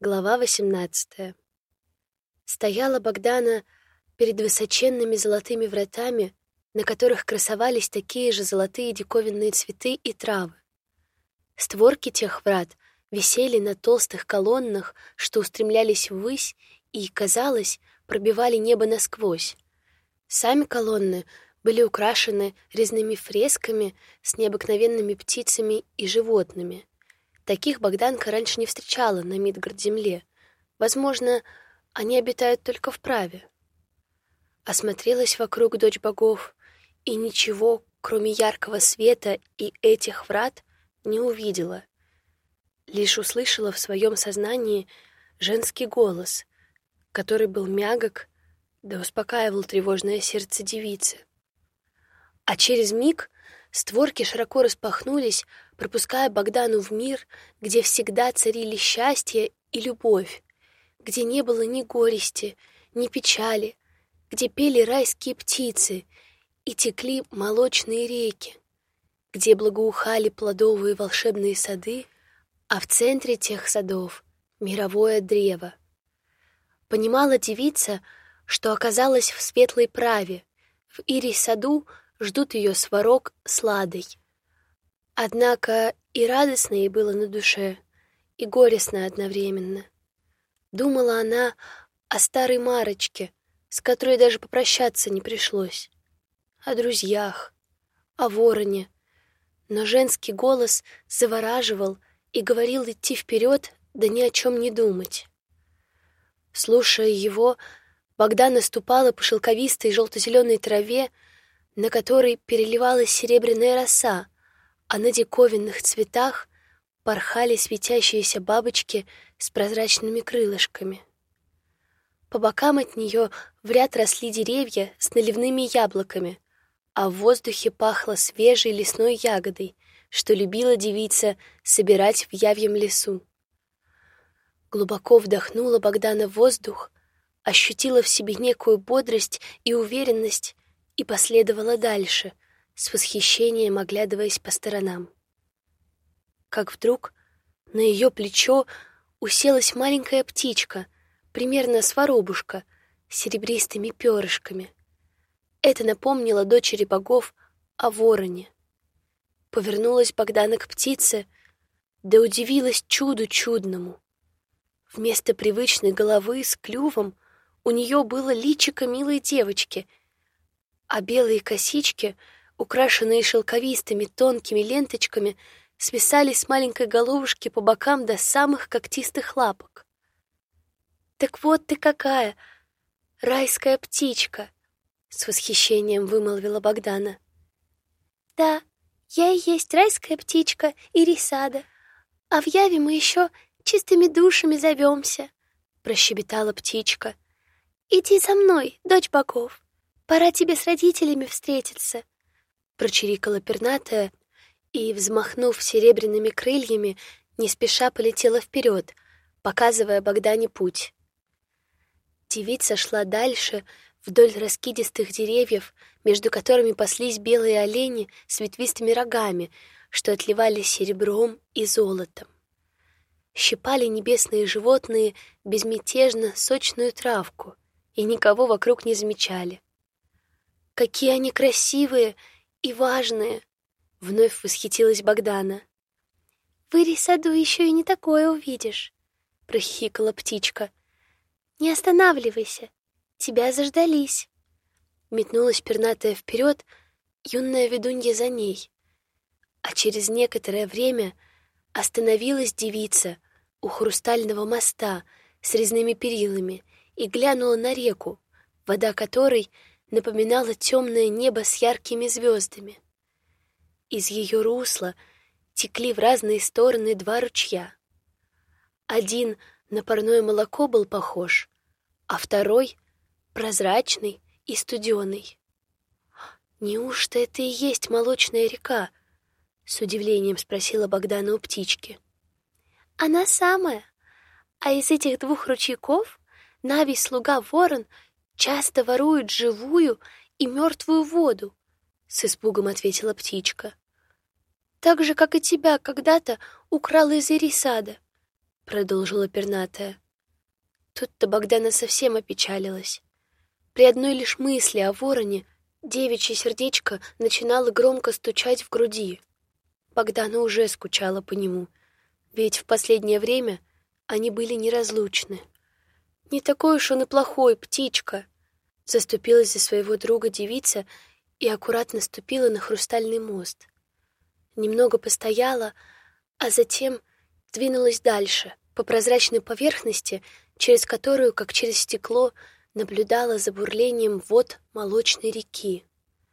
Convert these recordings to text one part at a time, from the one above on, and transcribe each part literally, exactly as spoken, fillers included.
Глава восемнадцатая. Стояла Богдана перед высоченными золотыми вратами, на которых красовались такие же золотые диковинные цветы и травы. Створки тех врат висели на толстых колоннах, что устремлялись ввысь и, казалось, пробивали небо насквозь. Сами колонны были украшены резными фресками с необыкновенными птицами и животными. Таких Богданка раньше не встречала на Мидгард-земле. Возможно, они обитают только в праве. Осмотрелась вокруг дочь богов, и ничего, кроме яркого света и этих врат, не увидела. Лишь услышала в своем сознании женский голос, который был мягок, да успокаивал тревожное сердце девицы. А через миг створки широко распахнулись, пропуская Богдану в мир, где всегда царили счастье и любовь, где не было ни горести, ни печали, где пели райские птицы и текли молочные реки, где благоухали плодовые волшебные сады, а в центре тех садов — мировое древо. Понимала девица, что оказалась в светлой праве, в Ирий-саду ждут ее Сварог с Ладой. Однако и радостно ей было на душе, и горестно одновременно. Думала она о старой Марочке, с которой даже попрощаться не пришлось, о друзьях, о вороне, но женский голос завораживал и говорил идти вперед, да ни о чем не думать. Слушая его, Богдана ступала по шелковистой желто-зеленой траве, на которой переливалась серебряная роса, а на диковинных цветах порхали светящиеся бабочки с прозрачными крылышками. По бокам от нее в ряд росли деревья с наливными яблоками, а в воздухе пахло свежей лесной ягодой, что любила девица собирать в Явьем лесу. Глубоко вдохнула Богдана воздух, ощутила в себе некую бодрость и уверенность и последовала дальше, с восхищением оглядываясь по сторонам. Как вдруг на ее плечо уселась маленькая птичка, примерно с воробушка, с серебристыми перышками. Это напомнило дочери богов о вороне. Повернулась Богдана к птице, да удивилась чуду чудному. Вместо привычной головы с клювом у нее было личико милой девочки, а белые косички, украшенные шелковистыми тонкими ленточками, свисали с маленькой головушки по бокам до самых когтистых лапок. «Так вот ты какая! Райская птичка!» — с восхищением вымолвила Богдана. «Да, я и есть райская птичка Ирий-сада, а в Яве мы еще чистыми душами зовемся», — прощебетала птичка. «Иди за мной, дочь богов, пора тебе с родителями встретиться», — прочирикала пернатая и, взмахнув серебряными крыльями, не спеша полетела вперед, показывая Богдане путь. Девица шла дальше, вдоль раскидистых деревьев, между которыми паслись белые олени с ветвистыми рогами, что отливали серебром и золотом. Щипали небесные животные безмятежно сочную травку и никого вокруг не замечали. «Какие они красивые и важные!» — вновь восхитилась Богдана. «В Ирий-саду еще и не такое увидишь», — прохихикала птичка. «Не останавливайся, тебя заждались». Метнулась пернатая вперед, юная ведунья за ней. А через некоторое время остановилась девица у хрустального моста с резными перилами и глянула на реку, вода которой напоминала темное небо с яркими звездами. Из ее русла текли в разные стороны два ручья. Один на парное молоко был похож, а второй — прозрачный и студеный. «Неужто это и есть молочная река?» — с удивлением спросила Богдана у птички. «Она самая. А из этих двух ручейков Навий слуга Ворон часто ворует живую и мертвую воду», — с испугом ответила птичка. «Так же, как и тебя когда-то украл из Ирий-сада», — продолжила пернатая. Тут-то Богдана совсем опечалилась. При одной лишь мысли о вороне девичье сердечко начинало громко стучать в груди. Богдана уже скучала по нему, ведь в последнее время они были неразлучны. «Не такой уж он и плохой, птичка!» Заступилась за своего друга девица и аккуратно ступила на хрустальный мост. Немного постояла, а затем двинулась дальше, по прозрачной поверхности, через которую, как через стекло, наблюдала за бурлением вод молочной реки.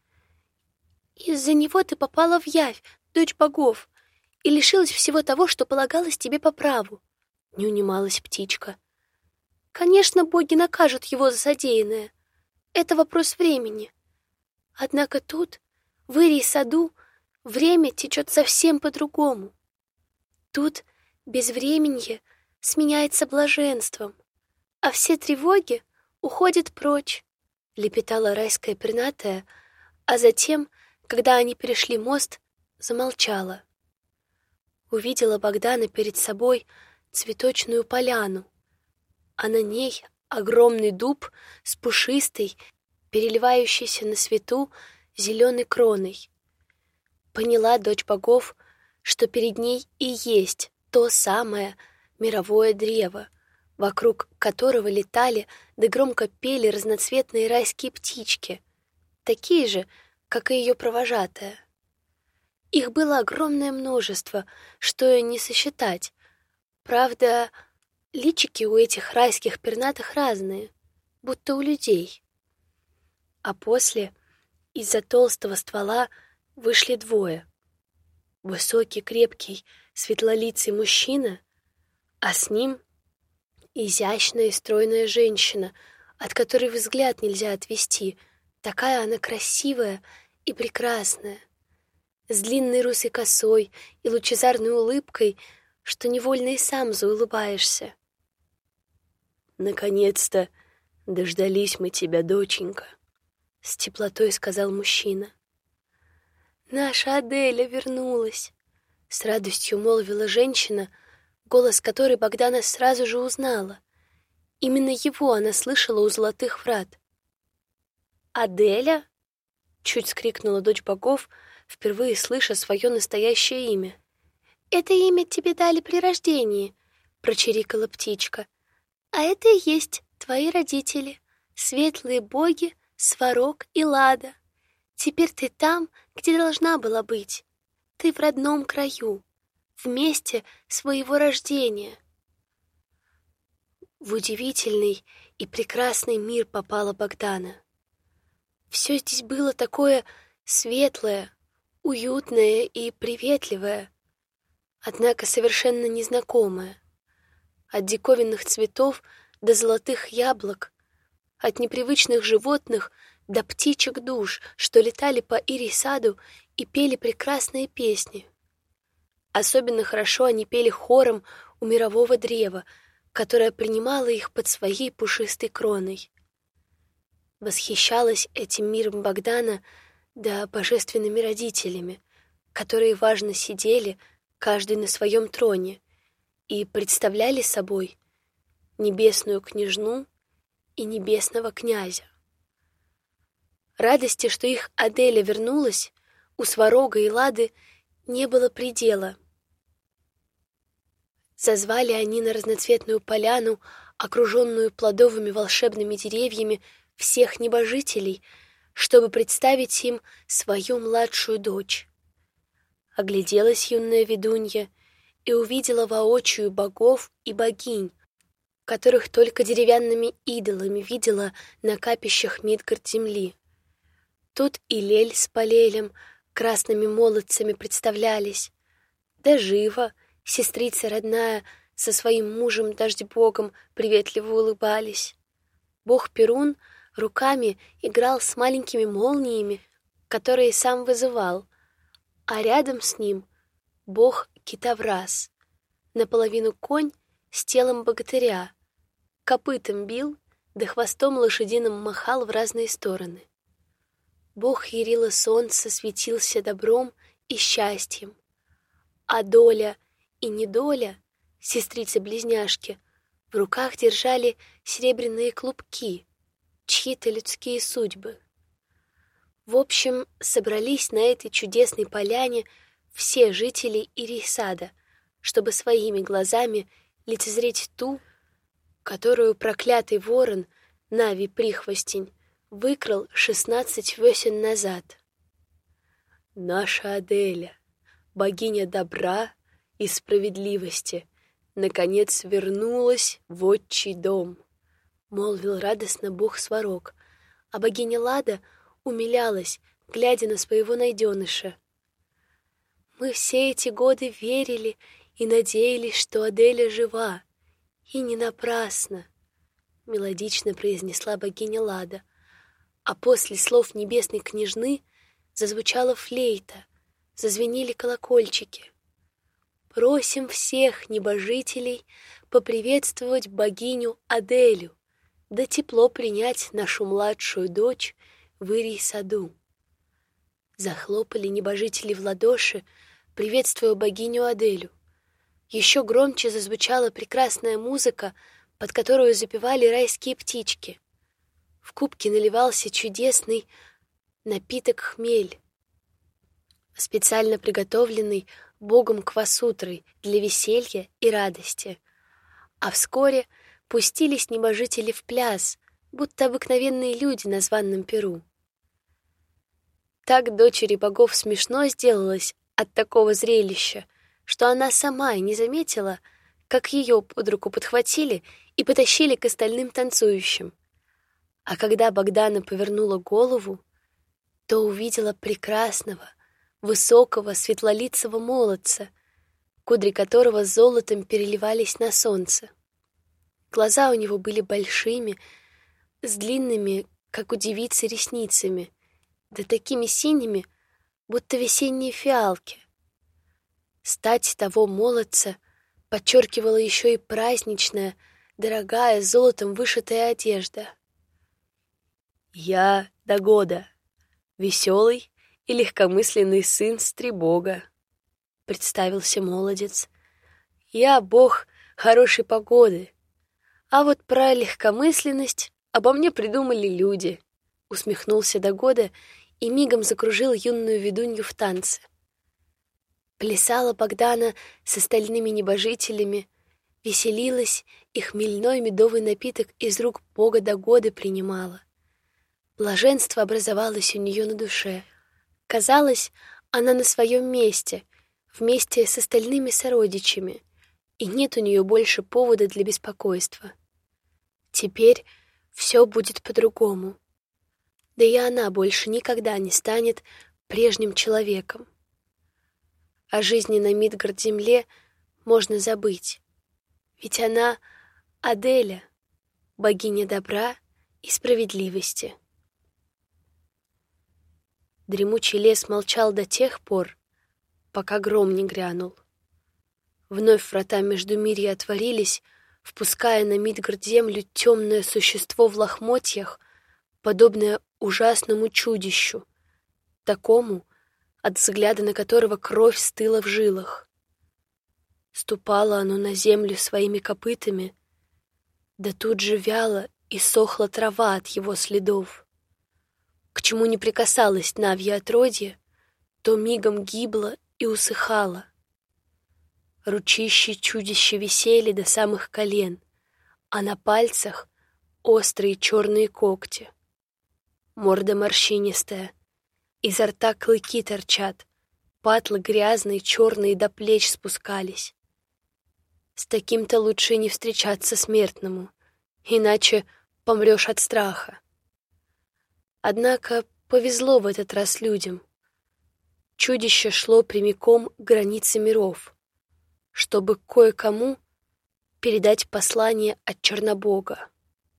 «Из-за него ты попала в явь, дочь богов, и лишилась всего того, что полагалось тебе по праву», — не унималась птичка. «Конечно, боги накажут его за содеянное. Это вопрос времени. Однако тут, в Ирий-саду, время течет совсем по-другому. Тут безвременье сменяется блаженством, а все тревоги уходят прочь», — лепетала райская пернатая, а затем, когда они перешли мост, замолчала. Увидела Богдана перед собой цветочную поляну, а на ней огромный дуб с пушистой, переливающейся на свету зеленой кроной. Поняла дочь богов, что перед ней и есть то самое мировое древо, вокруг которого летали да громко пели разноцветные райские птички, такие же, как и ее провожатая. Их было огромное множество, что и не сосчитать. Правда, личики у этих райских пернатых разные, будто у людей. А после из-за толстого ствола вышли двое. Высокий, крепкий, светлолицый мужчина, а с ним изящная и стройная женщина, от которой взгляд нельзя отвести. Такая она красивая и прекрасная, с длинной русой косой и лучезарной улыбкой, что невольно и сам заулыбаешься. «Наконец-то дождались мы тебя, доченька», — с теплотой сказал мужчина. «Наша Аделя вернулась», — с радостью молвила женщина, голос которой Богдана сразу же узнала. Именно его она слышала у золотых врат. «Аделя?» — чуть скрикнула дочь богов, впервые слыша свое настоящее имя. «Это имя тебе дали при рождении», — прочирикала птичка. «А это и есть твои родители, светлые боги Сварог и Лада. Теперь ты там, где должна была быть. Ты в родном краю, в месте своего рождения». В удивительный и прекрасный мир попала Богдана. Все здесь было такое светлое, уютное и приветливое, однако совершенно незнакомое. От диковинных цветов до золотых яблок, от непривычных животных до птичек душ, что летали по Ирий-саду и пели прекрасные песни. Особенно хорошо они пели хором у мирового древа, которое принимало их под своей пушистой кроной. Восхищалась этим миром Богдана да божественными родителями, которые важно сидели, каждый на своем троне, и представляли собой небесную княжну и небесного князя. Радости, что их Аделя вернулась, у Сварога и Лады не было предела. Зазвали они на разноцветную поляну, окруженную плодовыми волшебными деревьями, всех небожителей, чтобы представить им свою младшую дочь. Огляделась юная ведунья и увидела воочию богов и богинь, которых только деревянными идолами видела на капищах Мидгард земли. Тут и Лель с Полелем, красными молодцами представлялись, да Жива, сестрица родная, со своим мужем Дождь-богом приветливо улыбались. Бог Перун руками играл с маленькими молниями, которые сам вызывал, а рядом с ним бог Китаврас, наполовину конь с телом богатыря, копытом бил, да хвостом лошадиным махал в разные стороны. Бог Ярила Солнца светился добром и счастьем, а доля и недоля Сестрицы-близняшки в руках держали серебряные клубки, чьи-то людские судьбы. В общем, собрались на этой чудесной поляне все жители Ирисада, чтобы своими глазами лицезреть ту, которую проклятый ворон Нави-прихвостень выкрал шестнадцать весен назад. Наша Аделя, богиня добра и справедливости, наконец вернулась в отчий дом, молвил радостно бог Сварог, а богиня Лада умилялась, глядя на своего найденыша. Мы все эти годы верили и надеялись, что Аделя жива, и не напрасно, мелодично произнесла богиня Лада, а после слов небесной княжны зазвучала флейта, зазвенели колокольчики. Просим всех небожителей поприветствовать богиню Аделю, да тепло принять нашу младшую дочь в Ирий-саду. Захлопали небожители в ладоши, приветствуя богиню Аделю. Еще громче зазвучала прекрасная музыка, под которую запевали райские птички. В кубке наливался чудесный напиток хмель, специально приготовленный богом квасутрой для веселья и радости. А вскоре пустились небожители в пляс, будто обыкновенные люди на званном пиру. Так дочери богов смешно сделалось от такого зрелища, что она сама и не заметила, как ее под руку подхватили и потащили к остальным танцующим. А когда Богдана повернула голову, то увидела прекрасного, высокого, светлолицего молодца, кудри которого золотом переливались на солнце. Глаза у него были большими, с длинными, как у девицы, ресницами, да такими синими, будто весенние фиалки. Стать того молодца подчеркивала еще и праздничная, дорогая, золотом вышитая одежда. «Я Дагода, веселый и легкомысленный сын Стребога», — представился молодец. «Я бог хорошей погоды, а вот про легкомысленность обо мне придумали люди», — усмехнулся Дагода и мигом закружил юную ведунью в танце. Плясала Богдана с остальными небожителями, веселилась и хмельной медовый напиток из рук бога Дагоды принимала. Блаженство образовалось у нее на душе. Казалось, она на своем месте, вместе с остальными сородичами, и нет у нее больше повода для беспокойства. Теперь все будет по-другому. Да и она больше никогда не станет прежним человеком. О жизни на Мидгард-земле можно забыть, ведь она Аделя, богиня добра и справедливости. Дремучий лес молчал до тех пор, пока гром не грянул. Вновь врата Междумирья отворились, впуская на Мидгард-землю темное существо в лохмотьях, подобное ужасному чудищу, такому, от взгляда на которого кровь стыла в жилах. Ступало оно на землю своими копытами, да тут же вяло и сохла трава от его следов. К чему не прикасалось Навье отродье, то мигом гибло и усыхало. Ручищи чудища висели до самых колен, а на пальцах острые черные когти. Морда морщинистая, изо рта клыки торчат, патлы грязные, черные до плеч спускались. С таким-то лучше не встречаться смертному, иначе помрешь от страха. Однако повезло в этот раз людям. Чудище шло прямиком к границе миров, чтобы кое-кому передать послание от Чернобога.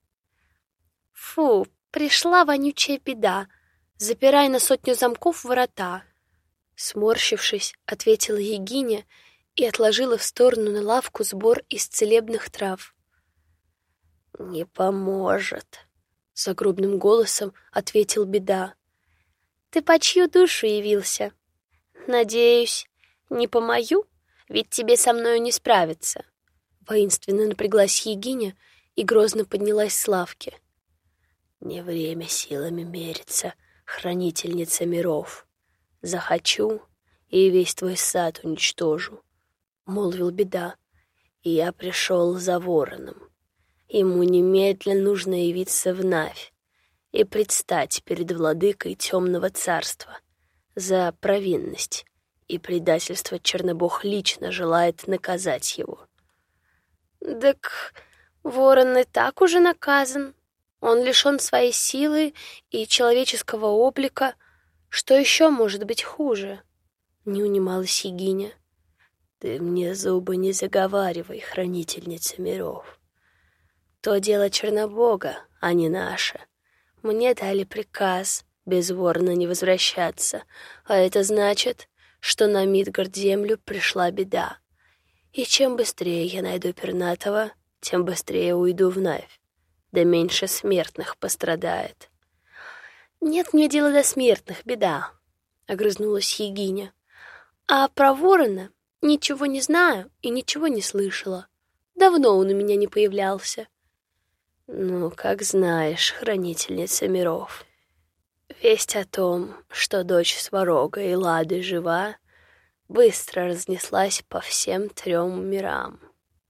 «Фу, пришла вонючая беда! Запирай на сотню замков ворота!» Сморщившись, ответила Егиня и отложила в сторону на лавку сбор из целебных трав. «Не поможет», — загробным голосом ответил Беда. «Ты по чью душу явился? Надеюсь, не по мою, ведь тебе со мною не справиться. Воинственно напряглась Егиня и грозно поднялась с лавки. «Не время силами мериться, хранительница миров. Захочу, и весь твой сад уничтожу», — молвил Беда. «И я пришел за вороном. Ему немедленно нужно явиться в Навь и предстать перед владыкой темного царства. За провинность и предательство Чернобог лично желает наказать его». «Так ворон и так уже наказан. Он лишен своей силы и человеческого облика. Что еще может быть хуже?» — не унималась Егиня. «Ты мне зубы не заговаривай, хранительница миров. То дело Чернобога, а не наше. Мне дали приказ без ворона не возвращаться, а это значит, что на Мидгард-землю пришла беда. И чем быстрее я найду пернатого, тем быстрее уйду в Навь, да меньше смертных пострадает». «Нет мне дела до смертных, Беда», — огрызнулась Егиня. «А про ворона ничего не знаю и ничего не слышала. Давно он у меня не появлялся». «Ну, как знаешь, хранительница миров. Весть о том, что дочь Сварога и Лады жива, быстро разнеслась по всем трем мирам.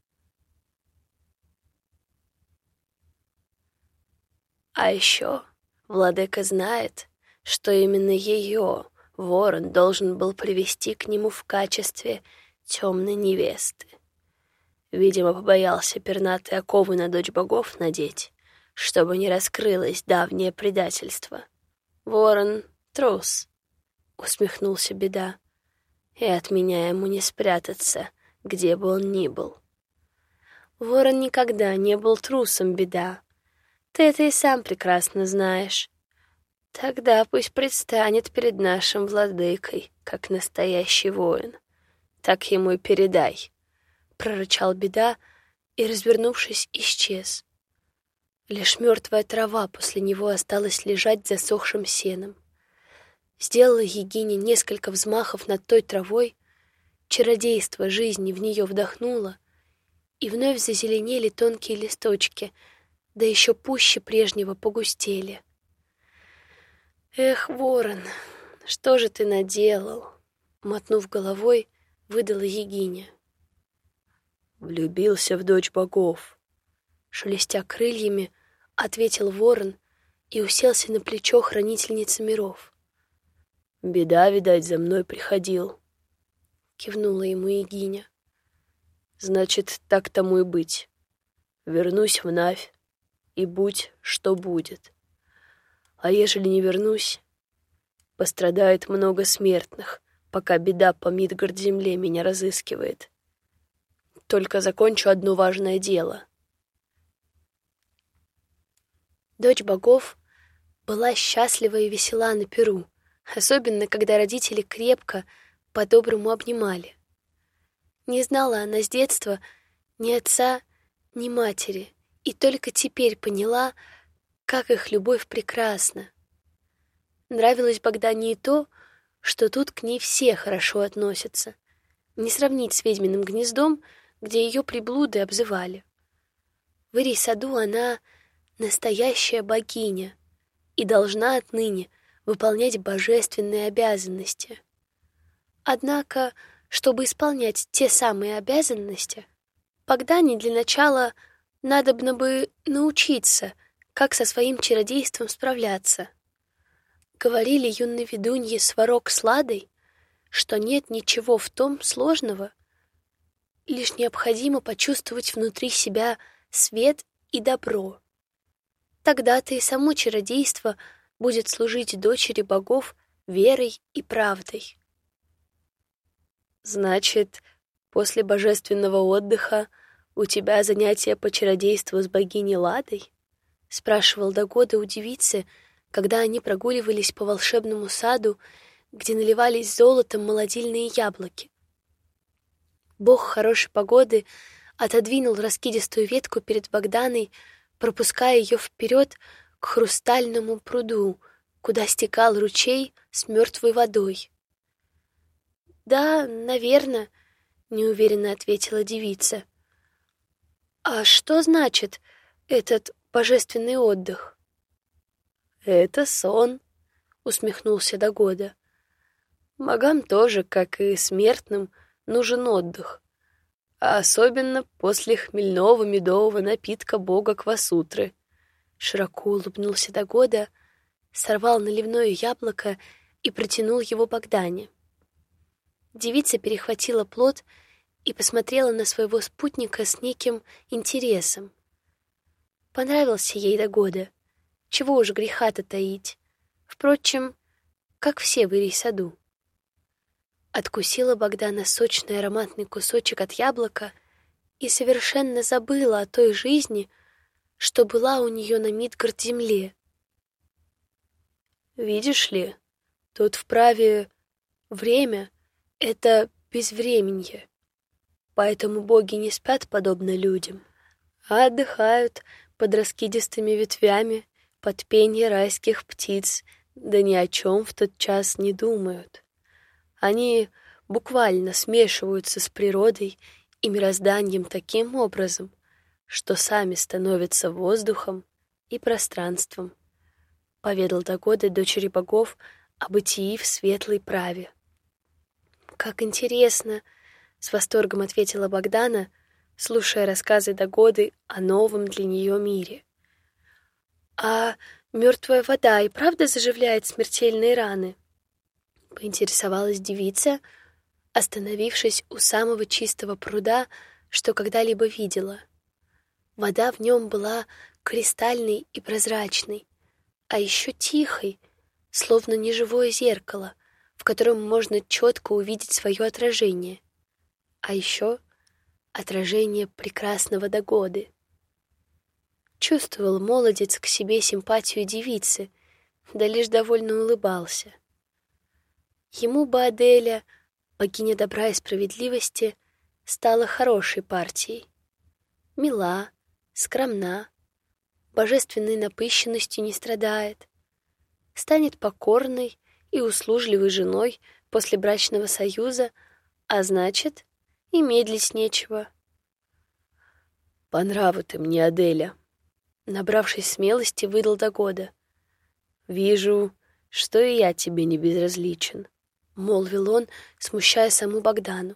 А еще владыка знает, что именно ее ворон должен был привести к нему в качестве темной невесты. Видимо, побоялся пернатые оковы на дочь богов надеть, чтобы не раскрылось давнее предательство. Ворон — трус, — усмехнулся Беда, — и от меня ему не спрятаться, где бы он ни был. Ворон никогда не был трусом, Беда. Ты это и сам прекрасно знаешь. Тогда пусть предстанет перед нашим владыкой, как настоящий воин. Так ему и передай, — прорычал Беда и, развернувшись, исчез. Лишь мертвая трава после него осталась лежать засохшим сеном. Сделала Егиня несколько взмахов над той травой, чародейство жизни в нее вдохнуло, и вновь зазеленели тонкие листочки, да еще пуще прежнего погустели. «Эх, ворон, что же ты наделал?» — мотнув головой, выдала Егиня. «Влюбился в дочь богов», — шелестя крыльями, ответил ворон и уселся на плечо хранительницы миров. «Беда, видать, за мной приходил», — кивнула ему Егиня. «Значит, так тому и быть. Вернусь в Навь, и будь, что будет. А ежели не вернусь, пострадает много смертных, пока беда по Мидгард-земле меня разыскивает. Только закончу одно важное дело». Дочь богов была счастлива и весела на пиру, особенно когда родители крепко, по-доброму обнимали. Не знала она с детства ни отца, ни матери, и только теперь поняла, как их любовь прекрасна. Нравилось Богдане и то, что тут к ней все хорошо относятся. Не сравнить с ведьминым гнездом, где ее приблуды обзывали. В Ирий-саду она настоящая богиня и должна отныне выполнять божественные обязанности. Однако, чтобы исполнять те самые обязанности, Богдане для начала надобно бы научиться, как со своим чародейством справляться. Говорили юной ведунье Сварог с Ладой, что нет ничего в том сложного, лишь необходимо почувствовать внутри себя свет и добро. Тогда-то и само чародейство будет служить дочери богов верой и правдой. «Значит, после божественного отдыха у тебя занятия по чародейству с богиней Ладой?» — спрашивал Дагода у девицы, когда они прогуливались по волшебному саду, где наливались золотом молодильные яблоки. Бог хорошей погоды отодвинул раскидистую ветку перед Богданой, пропуская ее вперед к хрустальному пруду, куда стекал ручей с мертвой водой. «Да, наверное», — неуверенно ответила девица. А что значит этот божественный отдых? Это сон, усмехнулся Дагода. Богам тоже, как и смертным, нужен отдых. А особенно после хмельного медового напитка бога Квасутры. Широко улыбнулся Дагода, сорвал наливное яблоко и протянул его Богдане. Девица перехватила плод и посмотрела на своего спутника с неким интересом. Понравился ей Дагода, чего уж греха-то таить. Впрочем, как все в Ирий-саду. Откусила Богдана сочный ароматный кусочек от яблока и совершенно забыла о той жизни, что была у нее на Мидгард-земле. Видишь ли, тут вправе время — это безвременье, поэтому боги не спят подобно людям, а отдыхают под раскидистыми ветвями, под пение райских птиц, да ни о чем в тот час не думают. Они буквально смешиваются с природой и мирозданием таким образом, что сами становятся воздухом и пространством, поведал Дагода дочери богов о бытии в светлой праве. «Как интересно!» — с восторгом ответила Богдана, слушая рассказы Дагоды о новом для нее мире. «А мертвая вода и правда заживляет смертельные раны?» — поинтересовалась девица, остановившись у самого чистого пруда, что когда-либо видела. Вода в нем была кристальной и прозрачной, а еще тихой, словно неживое зеркало, в котором можно четко увидеть свое отражение, а еще отражение прекрасного Дагоды. Чувствовал молодец к себе симпатию девицы, да лишь довольно улыбался. Ему бы Аделя, богиня добра и справедливости, стала хорошей партией. Мила, скромна, божественной напыщенностью не страдает, станет покорной и услужливой женой после брачного союза, а значит, и медлить нечего. «По нраву ты мне, Аделя», — набравшись смелости, выдал Дагода. «Вижу, что и я тебе не безразличен», — молвил он, смущая саму Богдану.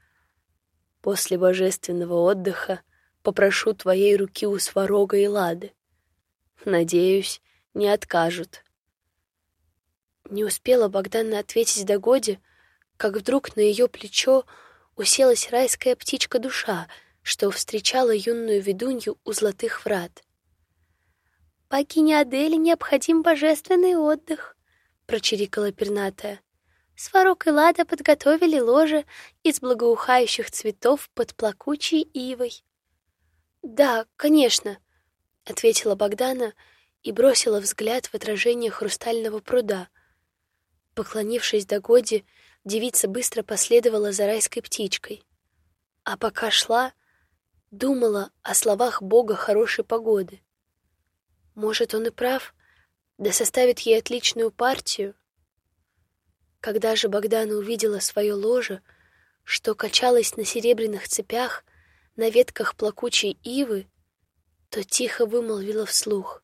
«После божественного отдыха попрошу твоей руки у Сварога и Лады. Надеюсь, не откажут». Не успела Богдана ответить Дагоде, как вдруг на ее плечо уселась райская птичка-душа, что встречала юную ведунью у золотых врат. «Богине Аделе необходим божественный отдых», — прочирикала пернатая. «Сварог и Лада подготовили ложе из благоухающих цветов под плакучей ивой». «Да, конечно», — ответила Богдана и бросила взгляд в отражение хрустального пруда. Поклонившись Дагоде, девица быстро последовала за райской птичкой. А пока шла, думала о словах бога хорошей погоды. Может, он и прав, да составит ей отличную партию. Когда же Богдана увидела свое ложе, что качалось на серебряных цепях на ветках плакучей ивы, то тихо вымолвила вслух: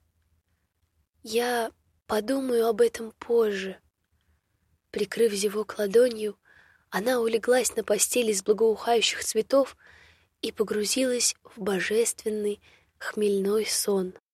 «Я подумаю об этом позже». Прикрыв зевок ладонью, она улеглась на постели из благоухающих цветов и погрузилась в божественный хмельной сон.